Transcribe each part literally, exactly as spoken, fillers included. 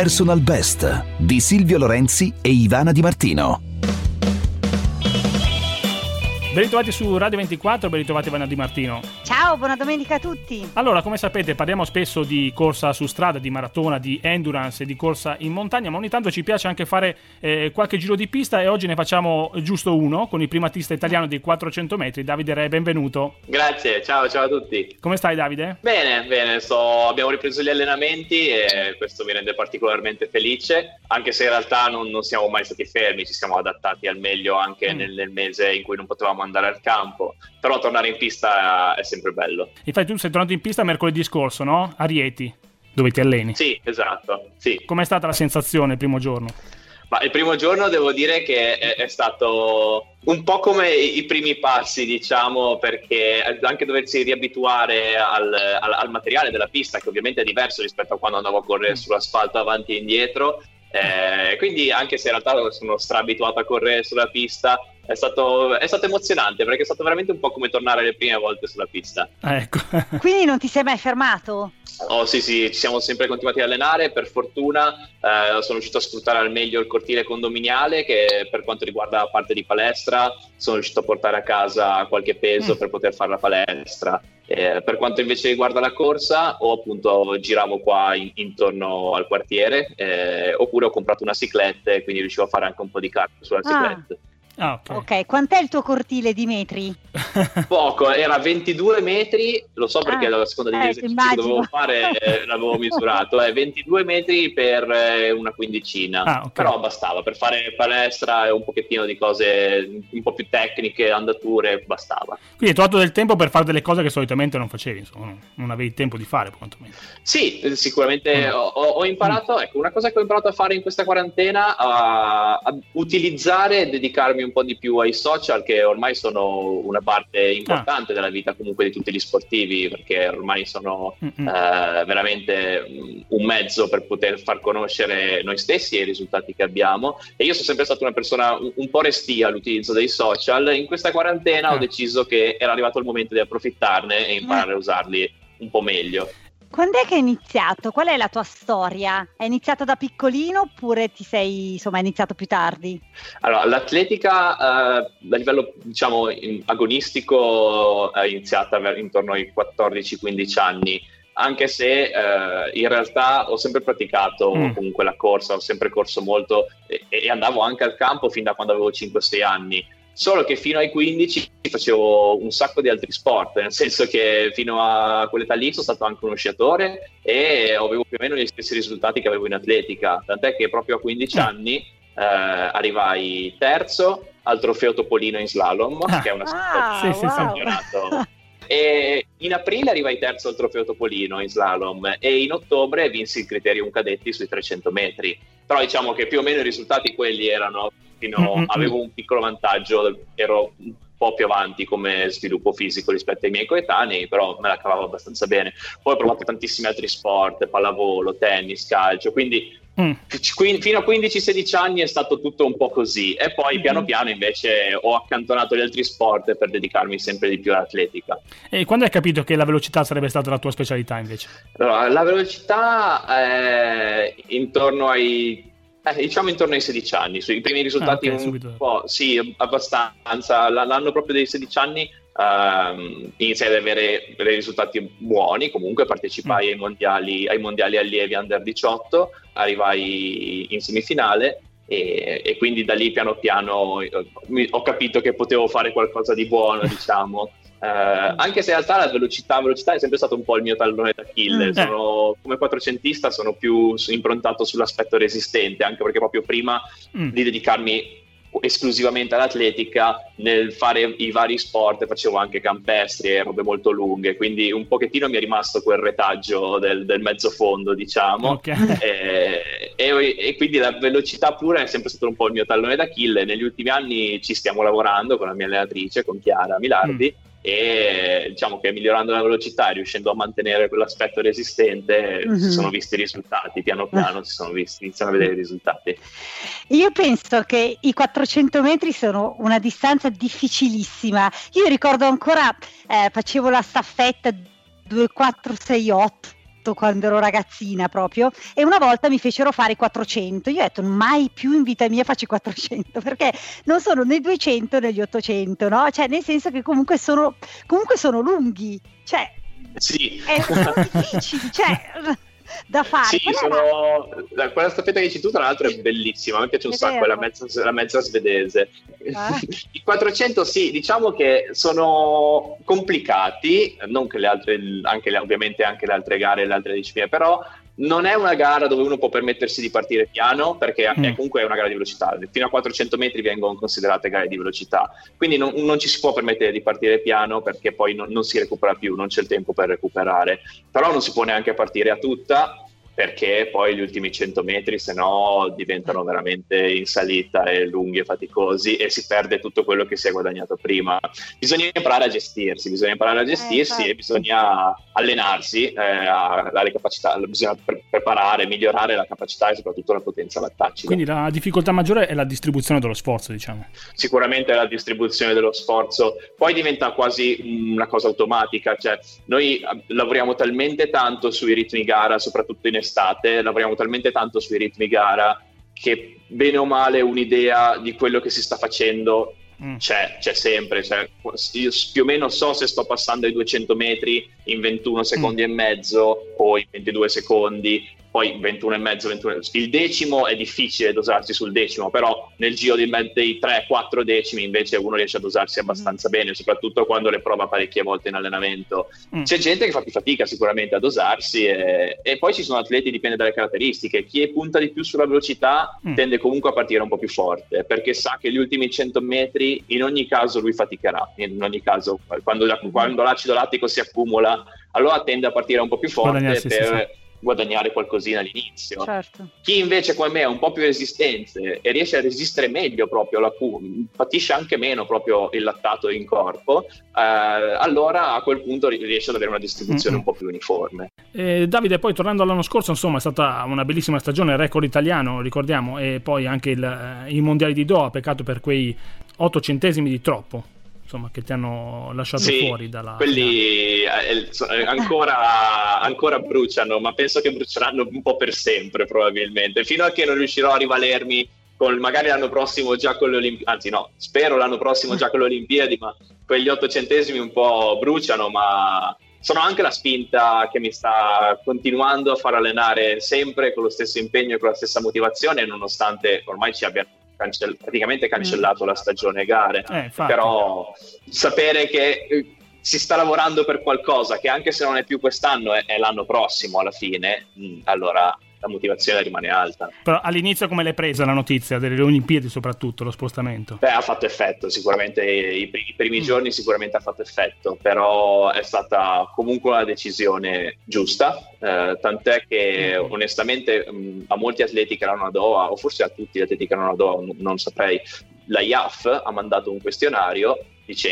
Personal Best di Silvio Lorenzi e Ivana Di Martino. Ben ritrovati su Radio ventiquattro, ben ritrovati Ivana Di Martino. Ciao, buona domenica a tutti. Allora, come sapete, parliamo spesso di corsa su strada, di maratona, di endurance e di corsa in montagna, ma ogni tanto ci piace anche fare eh, qualche giro di pista e oggi ne facciamo giusto uno con il primatista italiano dei quattrocento metri, Davide Re, benvenuto. Grazie, ciao, ciao a tutti. Come stai, Davide? Bene, bene, sto... abbiamo ripreso gli allenamenti e questo mi rende particolarmente felice, anche se in realtà non, non siamo mai stati fermi, ci siamo adattati al meglio anche mm. nel, nel mese in cui non potevamo andare al campo, però tornare in pista è sempre bello. Infatti tu sei tornato in pista mercoledì scorso, no? A Rieti, dove ti alleni. Sì, esatto, sì. Com'è stata la sensazione il primo giorno? Ma il primo giorno devo dire che è, è stato un po' come i primi passi, diciamo, perché anche doversi riabituare al, al, al materiale della pista, che ovviamente è diverso rispetto a quando andavo a correre sull'asfalto avanti e indietro, eh, quindi anche se in realtà sono straabituato a correre sulla pista, È stato, è stato emozionante perché è stato veramente un po' come tornare le prime volte sulla pista. Ecco. Quindi non ti sei mai fermato? Oh sì sì, ci siamo sempre continuati a allenare, per fortuna eh, sono riuscito a sfruttare al meglio il cortile condominiale, che per quanto riguarda la parte di palestra sono riuscito a portare a casa qualche peso mm. per poter fare la palestra. Eh, per quanto invece riguarda la corsa, o appunto giravo qua in, intorno al quartiere, eh, oppure ho comprato una cicletta e quindi riuscivo a fare anche un po' di cardio sulla ah. cicletta. Ah, okay. ok, quant'è il tuo cortile di metri? Poco, era ventidue metri, lo so perché ah, la seconda di eh, esercizi che dovevo fare eh, l'avevo misurato, è eh, ventidue metri per eh, una quindicina, ah, okay. Però bastava, per fare palestra e un pochettino di cose un po' più tecniche, andature, bastava. Quindi hai trovato del tempo per fare delle cose che solitamente non facevi, insomma, non avevi tempo di fare quantomeno. Sì, sicuramente mm. ho, ho imparato, ecco, una cosa che ho imparato a fare in questa quarantena, a, a utilizzare e dedicarmi un po' di più ai social, che ormai sono una parte importante ah. della vita comunque di tutti gli sportivi, perché ormai sono eh, veramente un mezzo per poter far conoscere noi stessi e i risultati che abbiamo, e io sono sempre stata una persona un, un po' restia all'utilizzo dei social. In questa quarantena ah. ho deciso che era arrivato il momento di approfittarne e imparare ah. a usarli un po' meglio. Quando è che hai iniziato? Qual è la tua storia? Hai iniziato da piccolino oppure ti sei, insomma, hai iniziato più tardi? Allora, l'atletica eh, a livello, diciamo, agonistico è iniziata intorno ai quattordici quindici anni, anche se eh, in realtà ho sempre praticato mm. comunque la corsa, ho sempre corso molto e, e andavo anche al campo fin da quando avevo cinque sei anni. Solo che fino ai quindici facevo un sacco di altri sport, nel senso che fino a quell'età lì sono stato anche uno sciatore e avevo più o meno gli stessi risultati che avevo in atletica, tant'è che proprio a quindici anni eh, arrivai terzo al trofeo Topolino in slalom, ah. che è una ah, sì, sì, campionato. E in aprile arrivai terzo al trofeo Topolino in slalom e in ottobre vinsi il criterium cadetti sui trecento metri, però diciamo che più o meno i risultati quelli erano. Fino, avevo un piccolo vantaggio, ero un po' più avanti come sviluppo fisico rispetto ai miei coetanei, però me la cavavo abbastanza bene. Poi ho provato tantissimi altri sport, pallavolo, tennis, calcio, quindi mm. fino a quindici sedici anni è stato tutto un po' così, e poi mm. piano piano invece ho accantonato gli altri sport per dedicarmi sempre di più all'atletica. E quando hai capito che la velocità sarebbe stata la tua specialità invece? Allora, la velocità è intorno ai Eh, diciamo intorno ai sedici anni, sui primi risultati ah, okay, un po', sì, abbastanza. L'anno proprio dei sedici anni ehm, iniziai ad avere dei risultati buoni, comunque partecipai mm. ai mondiali ai mondiali allievi under diciotto, arrivai in semifinale e, e quindi da lì piano piano eh, ho capito che potevo fare qualcosa di buono, diciamo. Uh, anche se in realtà la velocità, velocità è sempre stato un po' il mio tallone d'Achille. Mm. Sono, come quattrocentista sono più improntato sull'aspetto resistente, anche perché proprio prima mm. di dedicarmi esclusivamente all'atletica, nel fare i vari sport facevo anche campestri e robe molto lunghe, quindi un pochettino mi è rimasto quel retaggio del, del mezzo fondo, diciamo. Okay. E, e, e quindi la velocità pura è sempre stato un po' il mio tallone d'Achille. Negli ultimi anni ci stiamo lavorando con la mia allenatrice, con Chiara Milardi, mm. e diciamo che migliorando la velocità e riuscendo a mantenere quell'aspetto resistente mm-hmm. si sono visti i risultati, piano piano si sono visti, iniziano a vedere i risultati. Io penso che i quattrocento metri sono una distanza difficilissima. Io ricordo ancora eh, facevo la staffetta due quattro sei otto fatto quando ero ragazzina proprio, e una volta mi fecero fare i quattrocento. Io ho detto mai più in vita mia faccio i quattrocento, perché non sono né duecento né gli ottocento, no? Cioè nel senso che comunque sono, comunque sono lunghi, cioè sì. è, sono difficili, cioè da fare. Sì, Qual sono... la, quella staffetta che dici tu tra l'altro è bellissima, a me piace un È sacco, vero. è la mezza, la mezza svedese. Ah. I quattrocento sì, diciamo che sono complicati, non che le altre, anche le, ovviamente anche le altre gare e le altre discipline, però non è una gara dove uno può permettersi di partire piano, perché Mm. è comunque una gara di velocità. Fino a quattrocento metri vengono considerate gare di velocità, quindi non, non ci si può permettere di partire piano, perché poi non, non si recupera più, non c'è il tempo per recuperare. Però non si può neanche partire a tutta, perché poi gli ultimi cento metri se no diventano veramente in salita e lunghi e faticosi, e si perde tutto quello che si è guadagnato prima. Bisogna imparare a gestirsi, bisogna imparare a gestirsi Eh, e bisogna allenarsi, eh, a- alle capacità, bisogna pre- preparare, migliorare la capacità e soprattutto la potenza lattacida. Quindi la difficoltà maggiore è la distribuzione dello sforzo, diciamo. Sicuramente la distribuzione dello sforzo poi diventa quasi una cosa automatica, cioè noi eh, lavoriamo talmente tanto sui ritmi gara, soprattutto in estate, lavoriamo talmente tanto sui ritmi gara che bene o male un'idea di quello che si sta facendo Mm. c'è, c'è sempre, cioè, io più o meno so se sto passando ai duecento metri in ventuno secondi Mm. e mezzo o in ventidue secondi, poi ventuno e mezzo, ventuno. Il decimo è difficile dosarsi sul decimo, però nel giro di dei tre quattro decimi invece uno riesce a dosarsi abbastanza Mm. bene, soprattutto quando le prova parecchie volte in allenamento. Mm. C'è gente che fa più fatica sicuramente a dosarsi, e, e poi ci sono atleti, dipende dalle caratteristiche. Chi punta di più sulla velocità Mm. tende comunque a partire un po' più forte, perché sa che gli ultimi cento metri in ogni caso lui faticherà, in ogni caso quando, quando l'acido lattico si accumula, allora tende a partire un po' più forte Guadagnarsi, per sì, sì. guadagnare qualcosina all'inizio. Certo. Chi invece come me è un po' più resistente e riesce a resistere meglio proprio alla pu- patisce anche meno proprio il lattato in corpo, eh, allora a quel punto riesce ad avere una distribuzione Mm-mm. un po' più uniforme. Eh, Davide, poi tornando all'anno scorso, insomma, è stata una bellissima stagione, record italiano, ricordiamo, e poi anche il, eh, i mondiali di Doha, peccato per quei otto centesimi di troppo, insomma, che ti hanno lasciato Sì, fuori dalla quelli eh, so- eh, ancora, ancora bruciano, ma penso che bruceranno un po' per sempre probabilmente, fino a che non riuscirò a rivalermi con, magari l'anno prossimo già con le Olimpiadi, anzi no, spero l'anno prossimo già con le Olimpiadi, ma quegli otto centesimi un po' bruciano, ma sono anche la spinta che mi sta continuando a far allenare sempre con lo stesso impegno e con la stessa motivazione, nonostante ormai ci abbia cancell- praticamente cancellato la stagione gare. Eh, infatti. Però sapere che eh, si sta lavorando per qualcosa che anche se non è più quest'anno è, è l'anno prossimo alla fine, mh, allora la motivazione rimane alta. Però all'inizio come l'hai presa la notizia delle Olimpiadi, soprattutto lo spostamento? Beh, ha fatto effetto sicuramente, i primi, i primi Mm. giorni sicuramente ha fatto effetto, però è stata comunque una decisione giusta, eh, tant'è che Mm. onestamente mh, a molti atleti che erano a Doha, o forse a tutti gli atleti che erano a Doha, non, non saprei, la I A F ha mandato un questionario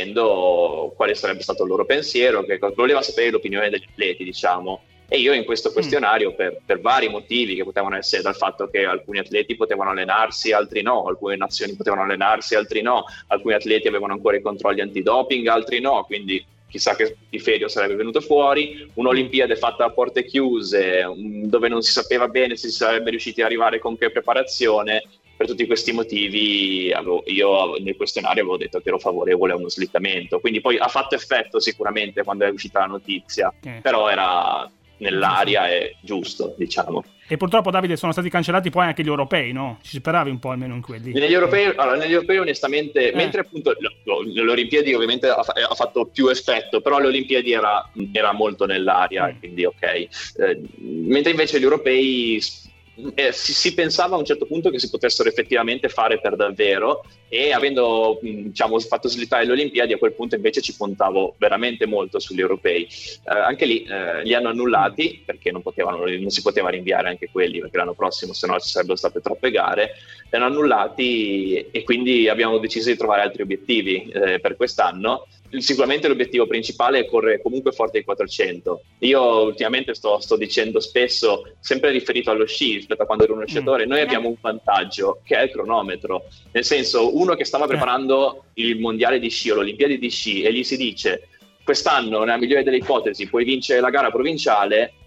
dicendo quale sarebbe stato il loro pensiero, che voleva sapere l'opinione degli atleti, diciamo. E io in questo questionario, per, per vari motivi che potevano essere dal fatto che alcuni atleti potevano allenarsi, altri no, alcune nazioni potevano allenarsi, altri no, alcuni atleti avevano ancora i controlli antidoping, altri no, quindi chissà che Tiferio sarebbe venuto fuori, un'Olimpiade fatta a porte chiuse, dove non si sapeva bene se si sarebbe riusciti ad arrivare con che preparazione. Per tutti questi motivi avevo, io nel questionario avevo detto che ero favorevole a uno slittamento, quindi poi ha fatto effetto sicuramente quando è uscita la notizia, Eh. però era nell'aria e giusto, diciamo. E purtroppo, Davide, sono stati cancellati poi anche gli europei, no? Ci speravi un po' almeno in quelli. Negli europei, allora, negli europei onestamente, Eh. mentre appunto lo- le Olimpiadi ovviamente ha, fa- ha fatto più effetto, però le Olimpiadi era, era molto nell'aria, Mm. quindi ok. Eh, mentre invece gli europei eh, si, si pensava a un certo punto che si potessero effettivamente fare per davvero, e avendo mh, diciamo, fatto slittare le Olimpiadi, a quel punto invece ci puntavo veramente molto sugli europei. Eh, anche lì eh, li hanno annullati perché non, potevano, non si poteva rinviare anche quelli, perché l'anno prossimo se no ci sarebbero state troppe gare. Li hanno annullati e quindi abbiamo deciso di trovare altri obiettivi eh, per quest'anno. Sicuramente l'obiettivo principale è correre comunque forte ai quattrocento. Io ultimamente sto, sto dicendo spesso, sempre riferito allo sci rispetto a quando ero uno sciatore, noi abbiamo un vantaggio che è il cronometro, nel senso, uno che stava preparando il mondiale di sci o l'Olimpiadi di sci e gli si dice quest'anno nella migliore delle ipotesi puoi vincere la gara provinciale,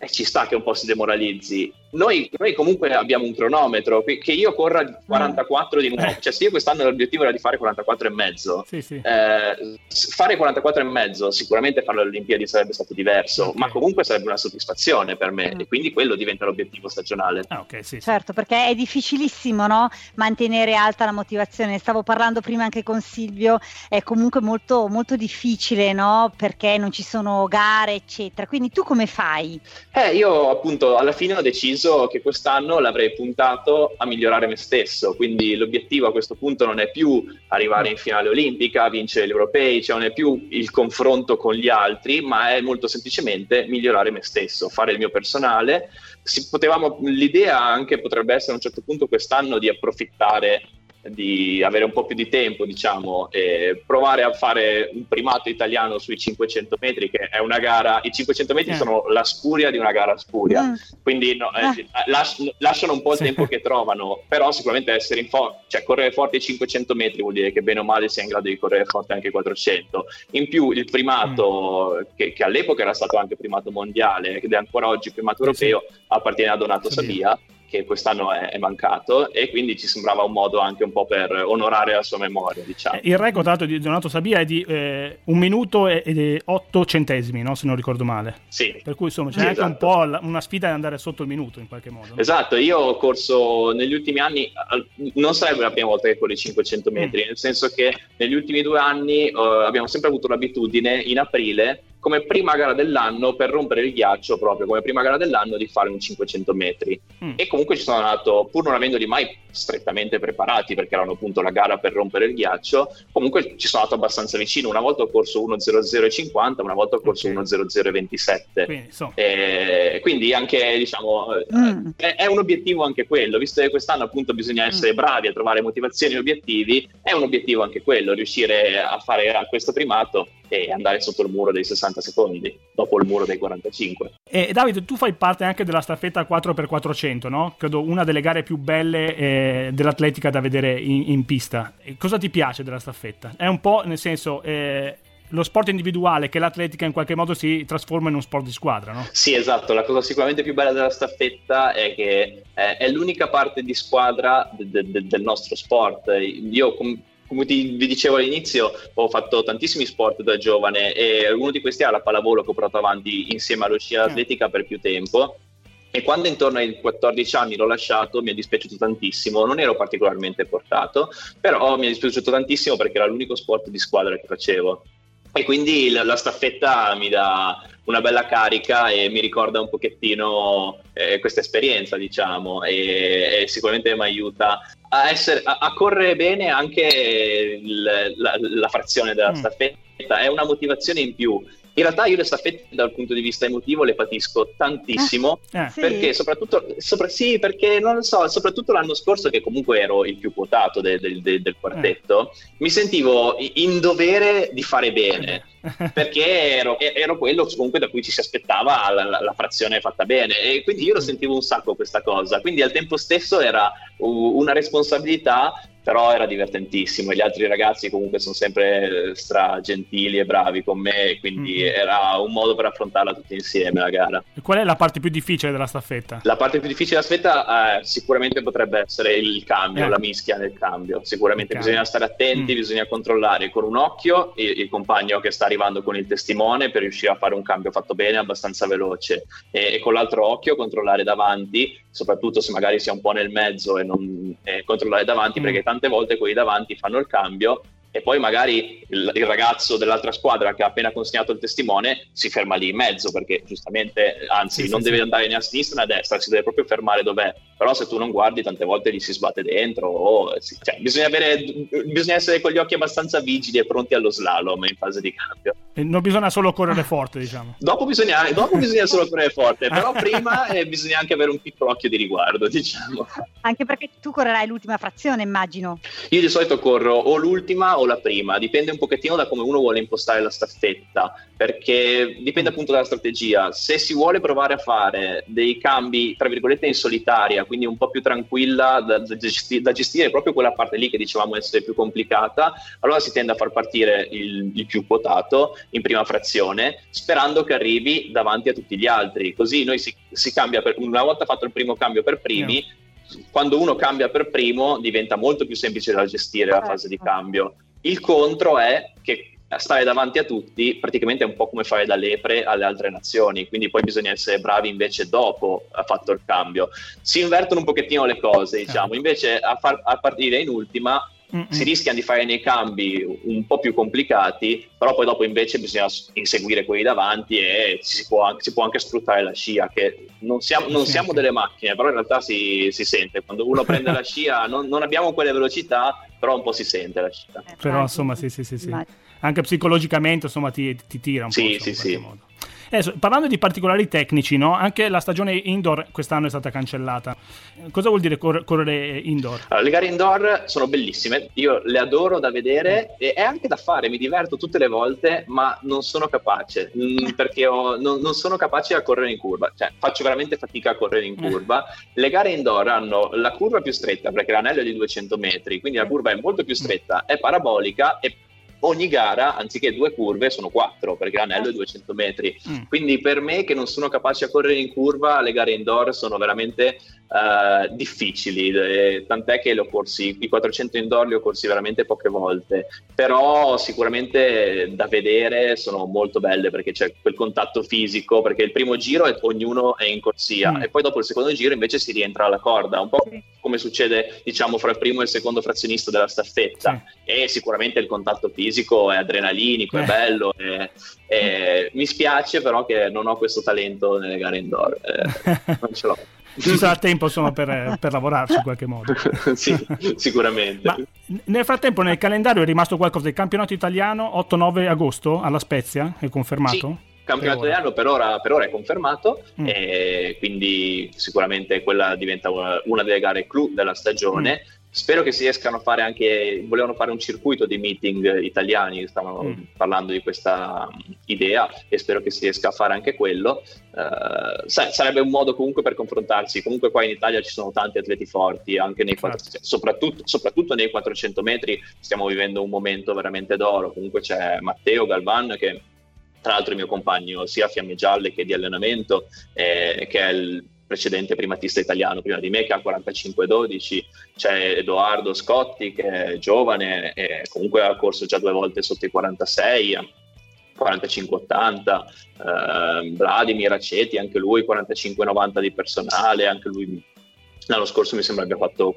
eh, ci sta che un po' si demoralizzi. Noi, noi comunque abbiamo un cronometro che io corra quarantaquattro di nuovo, cioè se io quest'anno l'obiettivo era di fare quarantaquattro e mezzo, sì, sì. Eh, fare quarantaquattro e mezzo, sicuramente farlo alle Olimpiadi sarebbe stato diverso, okay. ma comunque sarebbe una soddisfazione per me, mm. e quindi quello diventa l'obiettivo stagionale. Ah, okay, sì, sì. Certo, perché è difficilissimo, no? Mantenere alta la motivazione. Stavo parlando prima anche con Silvio, è comunque molto, molto difficile, no? Perché non ci sono gare, eccetera. Quindi tu come fai? Eh, io appunto alla fine ho deciso che quest'anno l'avrei puntato a migliorare me stesso, quindi l'obiettivo a questo punto non è più arrivare in finale olimpica, vincere gli europei, cioè non è più il confronto con gli altri, ma è molto semplicemente migliorare me stesso, fare il mio personale. Si potevamo, l'idea anche potrebbe essere a un certo punto quest'anno di approfittare, di avere un po' più di tempo, diciamo, e provare a fare un primato italiano sui cinquecento metri, che è una gara, i cinquecento metri eh. sono la spuria di una gara spuria, mm. quindi no, eh, las- lasciano un po' il sì. tempo che trovano, però sicuramente essere in forza, cioè correre forte ai cinquecento metri vuol dire che bene o male sei in grado di correre forte anche ai quattrocento. In più il primato, mm. che, che all'epoca era stato anche primato mondiale, ed è ancora oggi primato europeo, sì. appartiene a Donato sì. Sabia, che quest'anno è, è mancato, e quindi ci sembrava un modo anche un po' per onorare la sua memoria, diciamo. Il record tra l'altro di Donato Sabia è di eh, un minuto e, e otto centesimi, no? Se non ricordo male. Sì. Per cui insomma c'è sì, anche esatto. un po' la, una sfida di andare sotto il minuto in qualche modo. No? Esatto, io ho corso negli ultimi anni, non sarebbe la prima volta che corro i cinquecento metri, mm. nel senso che negli ultimi due anni uh, abbiamo sempre avuto l'abitudine in aprile, come prima gara dell'anno, per rompere il ghiaccio, proprio come prima gara dell'anno, di fare un cinquecento metri. Mm. E comunque ci sono andato, pur non avendoli mai strettamente preparati, perché erano appunto la gara per rompere il ghiaccio, comunque ci sono andato abbastanza vicino. Una volta ho corso uno zero zero cinquanta, una volta ho corso okay. uno zero zero ventisette. Quindi, so. e, quindi anche, diciamo, mm. è, è un obiettivo anche quello, visto che quest'anno appunto bisogna essere mm. bravi a trovare motivazioni e obiettivi, è un obiettivo anche quello, riuscire a fare a questo primato e andare sotto il muro dei sessanta secondi, dopo il muro dei quarantacinque. E Davide, tu fai parte anche della staffetta quattro per quattrocento, no? Credo una delle gare più belle eh, dell'atletica da vedere in, in pista. E cosa ti piace della staffetta? È un po', nel senso, eh, lo sport individuale che l'atletica in qualche modo si trasforma in uno sport di squadra, no? Sì, esatto. La cosa sicuramente più bella della staffetta è che eh, è l'unica parte di squadra de- de- del nostro sport. Io com- Come ti, vi dicevo all'inizio, ho fatto tantissimi sport da giovane, e uno di questi era la pallavolo, che ho portato avanti insieme allo sci atletica per più tempo. E quando intorno ai quattordici anni l'ho lasciato, mi è dispiaciuto tantissimo. Non ero particolarmente portato, però mi è dispiaciuto tantissimo perché era l'unico sport di squadra che facevo. E quindi la, la staffetta mi dà una bella carica e mi ricorda un pochettino eh, questa esperienza, diciamo, e, e sicuramente mi aiuta a, essere, a, a correre bene anche il, la, la frazione della mm. staffetta. È una motivazione in più. In realtà io le staffette dal punto di vista emotivo le patisco tantissimo, eh, perché sì. soprattutto sopra, sì, perché non lo so, soprattutto l'anno scorso, che comunque ero il più quotato de, de, de, del quartetto, eh. mi sentivo in dovere di fare bene, perché ero, ero quello comunque da cui ci si aspettava la, la, la frazione fatta bene, e quindi io lo sentivo un sacco questa cosa, quindi al tempo stesso era una responsabilità, però era divertentissimo, e gli altri ragazzi comunque sono sempre stra gentili e bravi con me, quindi mm-hmm. era un modo per affrontarla tutti insieme la gara. E qual è la parte più difficile della staffetta? La parte più difficile della staffetta eh, sicuramente potrebbe essere il cambio, eh. la mischia del cambio. Sicuramente bisogna stare attenti, mm. bisogna controllare con un occhio il, il compagno che sta arrivando con il testimone per riuscire a fare un cambio fatto bene, abbastanza veloce, e, e con l'altro occhio controllare davanti, soprattutto se magari si è un po' nel mezzo, e non eh, controllare davanti, mm. perché tante volte quelli davanti fanno il cambio e poi magari il, il ragazzo dell'altra squadra che ha appena consegnato il testimone si ferma lì in mezzo, perché giustamente, anzi, sì, non sì, deve sì. andare né a sinistra né a destra, si deve proprio fermare dov'è. Però se tu non guardi, tante volte gli si sbatte dentro, o, cioè, bisogna avere, bisogna essere con gli occhi abbastanza vigili e pronti allo slalom in fase di cambio. E non bisogna solo correre forte, diciamo. Dopo bisogna, dopo bisogna solo correre forte, però prima eh, bisogna anche avere un piccolo occhio di riguardo, diciamo. Anche perché tu correrai l'ultima frazione, immagino. Io di solito corro o l'ultima o la prima, dipende un pochettino da come uno vuole impostare la staffetta, perché dipende appunto dalla strategia. Se si vuole provare a fare dei cambi tra virgolette in solitaria, quindi un po' più tranquilla da, da, gestire, da gestire proprio quella parte lì che dicevamo essere più complicata, allora si tende a far partire il, il più quotato in prima frazione, sperando che arrivi davanti a tutti gli altri, così noi si, si cambia per, una volta fatto il primo cambio per primi, yeah. Quando uno cambia per primo diventa molto più semplice da gestire la fase di cambio. Il contro è che stare davanti a tutti praticamente è un po' come fare da lepre alle altre nazioni, quindi poi bisogna essere bravi invece dopo ha fatto il cambio. Si invertono un pochettino le cose, diciamo, invece a, far, a partire in ultima Mm-mm. si rischiano di fare nei cambi un po' più complicati, però poi dopo invece bisogna inseguire quelli davanti e si può anche, si può anche sfruttare la scia, che non siamo, non sì, siamo sì. delle macchine, però in realtà si, si sente quando uno prende la scia, non, non abbiamo quelle velocità, però un po' si sente la scia. Però insomma sì sì sì, sì. Anche psicologicamente insomma ti, ti tira un sì, po'. Sì, insomma, sì, sì. modo. Eh, parlando di particolari tecnici, no? Anche la stagione indoor quest'anno è stata cancellata. Cosa vuol dire cor- correre indoor? Allora, le gare indoor sono bellissime, io le adoro da vedere e è anche da fare, mi diverto tutte le volte, ma non sono capace, mh, perché ho, non, non sono capace a correre in curva, cioè faccio veramente fatica a correre in curva. Le gare indoor hanno la curva più stretta perché l'anello è di duecento metri, quindi la curva è molto più stretta, è parabolica e ogni gara, anziché due curve, sono quattro, perché l'anello è duecento metri. Mm. Quindi per me, che non sono capace a correre in curva, le gare indoor sono veramente uh, difficili. E, tant'è che le ho corsi, i quattrocento indoor li ho corsi veramente poche volte. Però sicuramente da vedere sono molto belle, perché c'è quel contatto fisico, perché il primo giro è, ognuno è in corsia, mm. e poi dopo il secondo giro invece si rientra alla corda, un po' come succede, diciamo, fra il primo e il secondo frazionista della staffetta. Sì. E sicuramente il contatto fisico è adrenalinico, eh. è bello, è, è... mi spiace però che non ho questo talento nelle gare indoor, eh, non ce l'ho. Ci sarà tempo insomma per, per lavorarci in qualche modo. Sì, sicuramente. Ma nel frattempo nel calendario è rimasto qualcosa del campionato italiano otto nove agosto alla Spezia, è confermato? Sì. Campionato italiano per ora, per ora è confermato, mm. e quindi sicuramente quella diventa una, una delle gare clou della stagione. Mm. Spero che si riescano a fare anche, volevano fare un circuito di meeting italiani, stavano mm. parlando di questa idea e spero che si riesca a fare anche quello. Uh, sarebbe un modo comunque per confrontarsi, comunque qua in Italia ci sono tanti atleti forti, anche nei quattrocento, soprattutto, soprattutto nei quattrocento metri stiamo vivendo un momento veramente d'oro. Comunque c'è Matteo Galvan, che tra l'altro è il mio compagno sia a Fiamme Gialle che di allenamento, eh, che è il precedente primatista italiano prima di me, che ha quarantacinque dodici. C'è Edoardo Scotti, che è giovane e comunque ha corso già due volte sotto i quarantasei, quarantacinque ottanta. eh, Vladimir Aceti, anche lui quarantacinque novanta di personale, anche lui l'anno scorso mi sembra abbia fatto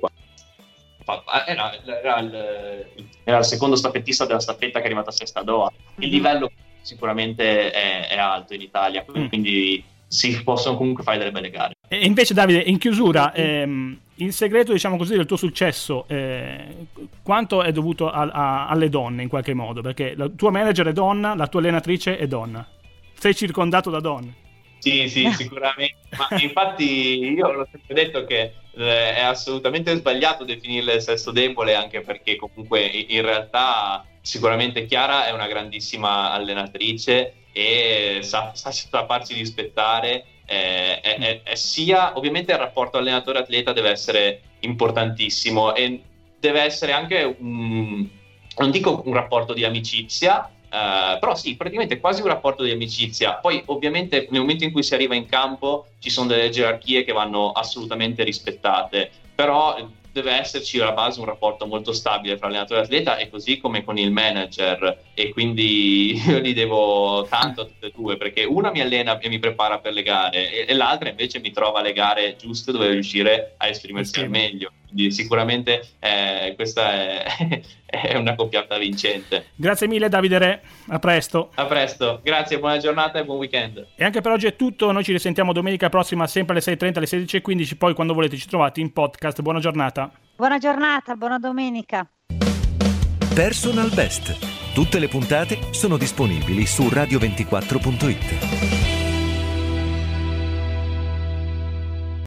era, era, il, era il secondo staffettista della staffetta che è arrivata a sesta a Doha. Il livello sicuramente è, è alto in Italia, quindi mm. si possono comunque fare delle belle gare. E invece Davide, in chiusura, ehm, il segreto, diciamo così, del tuo successo, eh, quanto è dovuto a, a, alle donne in qualche modo? Perché la tua manager è donna, la tua allenatrice è donna, sei circondato da donne. Sì, sì, sicuramente, ma infatti io l'ho sempre detto che eh, è assolutamente sbagliato definirle il sesso debole, anche perché comunque in realtà sicuramente Chiara è una grandissima allenatrice e sa, sa sapersi rispettare, eh, è, è, è sia ovviamente il rapporto allenatore-atleta deve essere importantissimo e deve essere anche un, non dico un rapporto di amicizia, Uh, però sì, praticamente quasi un rapporto di amicizia. Poi ovviamente nel momento in cui si arriva in campo ci sono delle gerarchie che vanno assolutamente rispettate, però deve esserci alla base un rapporto molto stabile tra allenatore e atleta, e così come con il manager, e quindi io li devo tanto a tutte e due, perché una mi allena e mi prepara per le gare e, e l'altra invece mi trova le gare giuste dove riuscire a esprimersi al meglio. Quindi sicuramente eh, questa è, è una coppiata vincente. Grazie mille Davide Re, a presto. A presto, grazie, buona giornata e buon weekend. E anche per oggi è tutto, noi ci risentiamo domenica prossima sempre alle sei e trenta, alle sedici e quindici, poi quando volete ci trovate in podcast. Buona giornata. Buona giornata, buona domenica. Personal Best. Tutte le puntate sono disponibili su radio ventiquattro punto it.